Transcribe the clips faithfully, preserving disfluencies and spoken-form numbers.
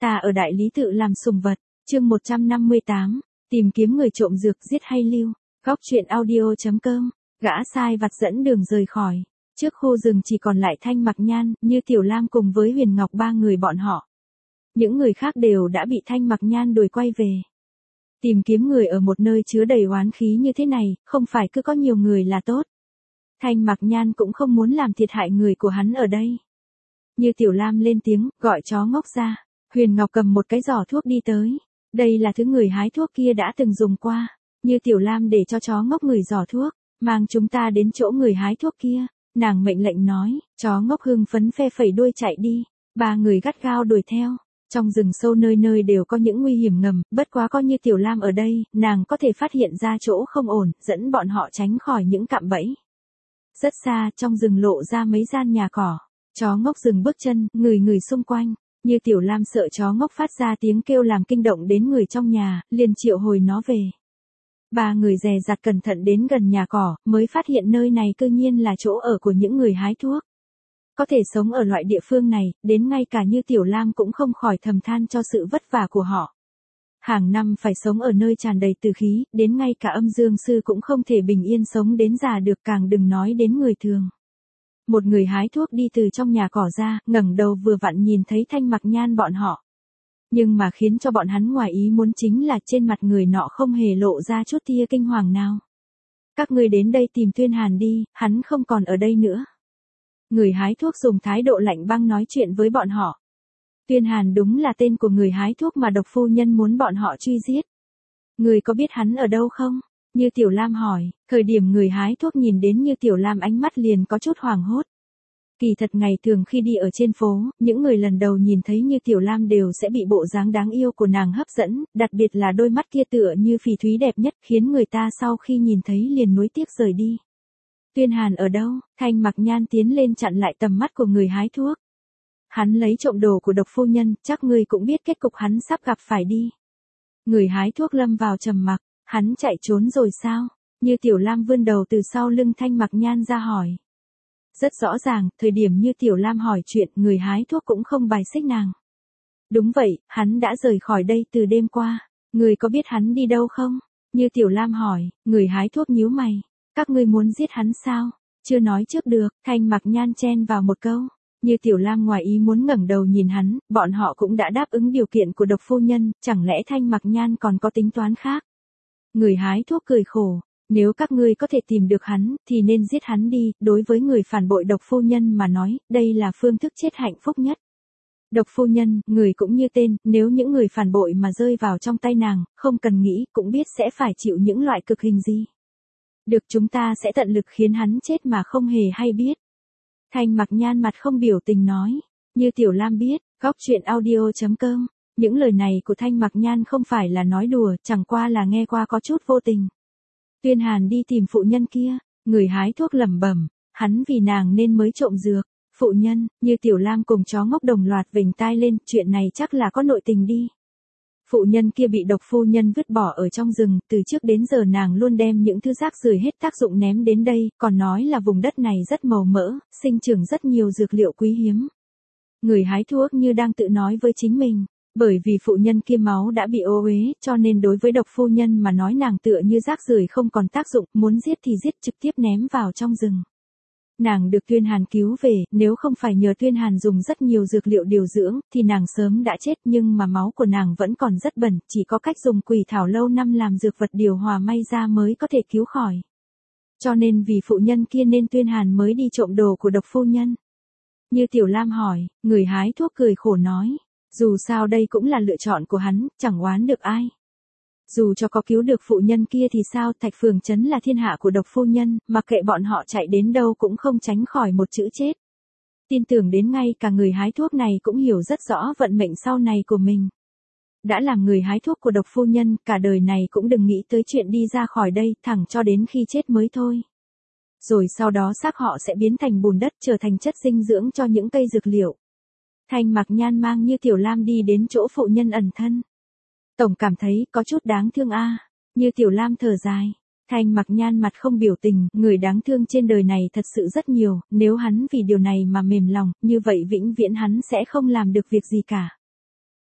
Ta ở đại lý tự làm sùng vật, chương một trăm năm mươi tám, tìm kiếm người trộm dược giết hay lưu, góc truyện audio.com, gã sai vặt dẫn đường rời khỏi. Trước khu rừng chỉ còn lại Thanh Mặc Nhan, Như Tiểu Lam cùng với Huyền Ngọc ba người bọn họ. Những người khác đều đã bị Thanh Mặc Nhan đuổi quay về. Tìm kiếm người ở một nơi chứa đầy oán khí như thế này, không phải cứ có nhiều người là tốt. Thanh Mặc Nhan cũng không muốn làm thiệt hại người của hắn ở đây. Như Tiểu Lam lên tiếng, gọi chó ngốc ra. Huyền Ngọc cầm một cái giỏ thuốc đi tới. Đây là thứ người hái thuốc kia đã từng dùng qua. Như Tiểu Lam để cho chó ngốc ngửi giỏ thuốc, mang chúng ta đến chỗ người hái thuốc kia. Nàng mệnh lệnh nói, chó ngốc hưng phấn phe phẩy đuôi chạy đi. Ba người gắt gao đuổi theo. Trong rừng sâu nơi nơi đều có những nguy hiểm ngầm, bất quá có Như Tiểu Lam ở đây, nàng có thể phát hiện ra chỗ không ổn, dẫn bọn họ tránh khỏi những cạm bẫy. Rất xa, trong rừng lộ ra mấy gian nhà cỏ. Chó ngốc dừng bước chân, người người xung quanh. Như Tiểu Lam sợ chó ngốc phát ra tiếng kêu làm kinh động đến người trong nhà, liền triệu hồi nó về. Ba người dè dặt cẩn thận đến gần nhà cỏ, mới phát hiện nơi này cư nhiên là chỗ ở của những người hái thuốc. Có thể sống ở loại địa phương này, đến ngay cả Như Tiểu Lam cũng không khỏi thầm than cho sự vất vả của họ. Hàng năm phải sống ở nơi tràn đầy tử khí, đến ngay cả âm dương sư cũng không thể bình yên sống đến già được, càng đừng nói đến người thường. Một người hái thuốc đi từ trong nhà cỏ ra, ngẩng đầu vừa vặn nhìn thấy Thanh Mặc Nhan bọn họ. Nhưng mà khiến cho bọn hắn ngoài ý muốn chính là trên mặt người nọ không hề lộ ra chút tia kinh hoàng nào. Các ngươi đến đây tìm Tuyên Hàn đi, hắn không còn ở đây nữa. Người hái thuốc dùng thái độ lạnh băng nói chuyện với bọn họ. Tuyên Hàn đúng là tên của người hái thuốc mà Độc phu nhân muốn bọn họ truy giết. Người có biết hắn ở đâu không? Như Tiểu Lam hỏi, thời điểm người hái thuốc nhìn đến Như Tiểu Lam ánh mắt liền có chút hoảng hốt. Kỳ thật ngày thường khi đi ở trên phố, những người lần đầu nhìn thấy Như Tiểu Lam đều sẽ bị bộ dáng đáng yêu của nàng hấp dẫn, đặc biệt là đôi mắt kia tựa như phỉ thúy đẹp nhất khiến người ta sau khi nhìn thấy liền nuối tiếc rời đi. Tuyên Hàn ở đâu? Thanh Mặc Nhan tiến lên chặn lại tầm mắt của người hái thuốc. Hắn lấy trộm đồ của Độc phu nhân, chắc ngươi cũng biết kết cục hắn sắp gặp phải đi. Người hái thuốc lâm vào trầm mặc, hắn chạy trốn rồi sao? Như Tiểu Lam vươn đầu từ sau lưng Thanh Mặc Nhan ra hỏi. Rất rõ ràng, thời điểm Như Tiểu Lam hỏi chuyện, người hái thuốc cũng không bài xích nàng. Đúng vậy, hắn đã rời khỏi đây từ đêm qua. Người có biết hắn đi đâu không? Như Tiểu Lam hỏi, người hái thuốc nhíu mày. Các ngươi muốn giết hắn sao? Chưa nói trước được, Thanh Mặc Nhan chen vào một câu. Như Tiểu Lam ngoài ý muốn ngẩng đầu nhìn hắn, bọn họ cũng đã đáp ứng điều kiện của Độc phu nhân, chẳng lẽ Thanh Mặc Nhan còn có tính toán khác? Người hái thuốc cười khổ, nếu các ngươi có thể tìm được hắn, thì nên giết hắn đi, đối với người phản bội Độc phu nhân mà nói, đây là phương thức chết hạnh phúc nhất. Độc phu nhân, người cũng như tên, nếu những người phản bội mà rơi vào trong tay nàng, không cần nghĩ, cũng biết sẽ phải chịu những loại cực hình gì. Được, chúng ta sẽ tận lực khiến hắn chết mà không hề hay biết. Thanh Mặc Nhan mặt không biểu tình nói, Như Tiểu Lam biết, góc truyện audio.com, những lời này của Thanh Mặc Nhan không phải là nói đùa, chẳng qua là nghe qua có chút vô tình. Tuyên Hàn đi tìm phụ nhân kia, người hái thuốc lẩm bẩm, hắn vì nàng nên mới trộm dược. Phụ nhân, Như Tiểu Lam cùng chó ngốc đồng loạt vểnh tai lên, chuyện này chắc là có nội tình đi. Phụ nhân kia bị Độc phu nhân vứt bỏ ở trong rừng, từ trước đến giờ nàng luôn đem những thứ rác rưởi hết tác dụng ném đến đây, còn nói là vùng đất này rất màu mỡ, sinh trưởng rất nhiều dược liệu quý hiếm. Người hái thuốc như đang tự nói với chính mình, bởi vì phụ nhân kia máu đã bị ô uế, cho nên đối với Độc phu nhân mà nói nàng tựa như rác rưởi không còn tác dụng, muốn giết thì giết, trực tiếp ném vào trong rừng. Nàng được Tuyên Hàn cứu về, nếu không phải nhờ Tuyên Hàn dùng rất nhiều dược liệu điều dưỡng, thì nàng sớm đã chết, nhưng mà máu của nàng vẫn còn rất bẩn, chỉ có cách dùng quỷ thảo lâu năm làm dược vật điều hòa may ra mới có thể cứu khỏi. Cho nên vì phụ nhân kia nên Tuyên Hàn mới đi trộm đồ của Độc phu nhân. Như Tiểu Lam hỏi, người hái thuốc cười khổ nói, dù sao đây cũng là lựa chọn của hắn, chẳng oán được ai. Dù cho có cứu được phụ nhân kia thì sao, Thạch Phường trấn là thiên hạ của Độc phu nhân, mặc kệ bọn họ chạy đến đâu cũng không tránh khỏi một chữ chết. Tin tưởng đến ngay cả người hái thuốc này cũng hiểu rất rõ vận mệnh sau này của mình. Đã làm người hái thuốc của Độc phu nhân, cả đời này cũng đừng nghĩ tới chuyện đi ra khỏi đây, thẳng cho đến khi chết mới thôi. Rồi sau đó xác họ sẽ biến thành bùn đất, trở thành chất dinh dưỡng cho những cây dược liệu. Thanh Mặc Nhan mang Như Tiểu Lam đi đến chỗ phụ nhân ẩn thân. Tổng cảm thấy có chút đáng thương a. À. Như Tiểu Lam thở dài. Thanh Mặc Nhan mặt không biểu tình, người đáng thương trên đời này thật sự rất nhiều, nếu hắn vì điều này mà mềm lòng, như vậy vĩnh viễn hắn sẽ không làm được việc gì cả.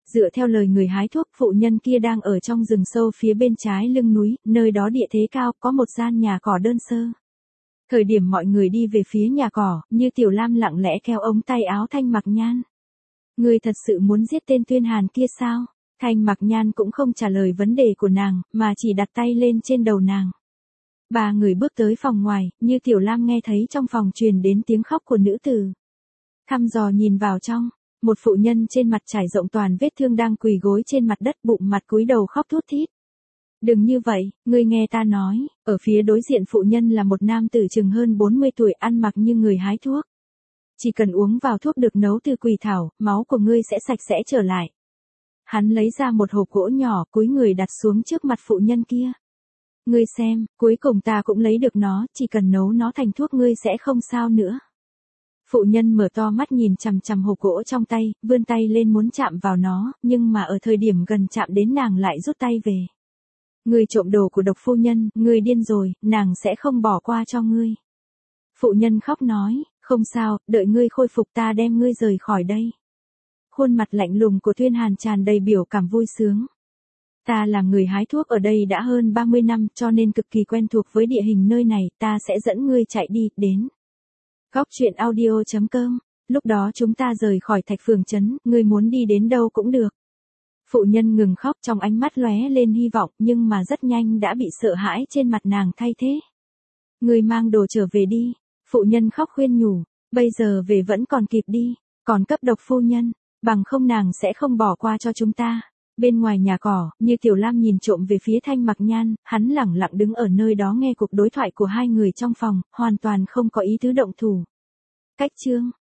Dựa theo lời người hái thuốc, phụ nhân kia đang ở trong rừng sâu phía bên trái lưng núi, nơi đó địa thế cao, có một gian nhà cỏ đơn sơ. Thời điểm mọi người đi về phía nhà cỏ, Như Tiểu Lam lặng lẽ kéo ống tay áo Thanh Mặc Nhan. Ngươi thật sự muốn giết tên Tuyên Hàn kia sao? Thanh Mặc Nhan cũng không trả lời vấn đề của nàng, mà chỉ đặt tay lên trên đầu nàng. Ba người bước tới phòng ngoài, Như Tiểu Lam nghe thấy trong phòng truyền đến tiếng khóc của nữ tử. Thăm dò nhìn vào trong, một phụ nhân trên mặt trải rộng toàn vết thương đang quỳ gối trên mặt đất, bụng mặt cúi đầu khóc thút thít. Đừng như vậy, ngươi nghe ta nói, ở phía đối diện phụ nhân là một nam tử chừng hơn bốn mươi tuổi, ăn mặc như người hái thuốc. Chỉ cần uống vào thuốc được nấu từ quỳ thảo, máu của ngươi sẽ sạch sẽ trở lại. Hắn lấy ra một hộp gỗ nhỏ, cúi người đặt xuống trước mặt phụ nhân kia. Ngươi xem, cuối cùng ta cũng lấy được nó, chỉ cần nấu nó thành thuốc ngươi sẽ không sao nữa. Phụ nhân mở to mắt nhìn chằm chằm hộp gỗ trong tay, vươn tay lên muốn chạm vào nó, nhưng mà ở thời điểm gần chạm đến nàng lại rút tay về. Ngươi trộm đồ của Độc phu nhân, ngươi điên rồi, nàng sẽ không bỏ qua cho ngươi. Phụ nhân khóc nói, không sao, đợi ngươi khôi phục ta đem ngươi rời khỏi đây. Khuôn mặt lạnh lùng của Tuyên Hàn tràn đầy biểu cảm vui sướng. Ta làm người hái thuốc ở đây đã hơn ba mươi năm, cho nên cực kỳ quen thuộc với địa hình nơi này, ta sẽ dẫn ngươi chạy đi, đến. Góc truyện audio chấm com, lúc đó chúng ta rời khỏi Thạch Phường trấn, ngươi muốn đi đến đâu cũng được. Phụ nhân ngừng khóc, trong ánh mắt lóe lên hy vọng, nhưng mà rất nhanh đã bị sợ hãi trên mặt nàng thay thế. Ngươi mang đồ trở về đi, phụ nhân khóc khuyên nhủ, bây giờ về vẫn còn kịp đi, còn cấp Độc phu nhân, bằng không nàng sẽ không bỏ qua cho chúng ta. Bên ngoài nhà cỏ, Như Tiểu Lam nhìn trộm về phía Thanh Mặc Nhan, hắn lẳng lặng đứng ở nơi đó nghe cuộc đối thoại của hai người trong phòng, hoàn toàn không có ý tứ động thủ. Cách chương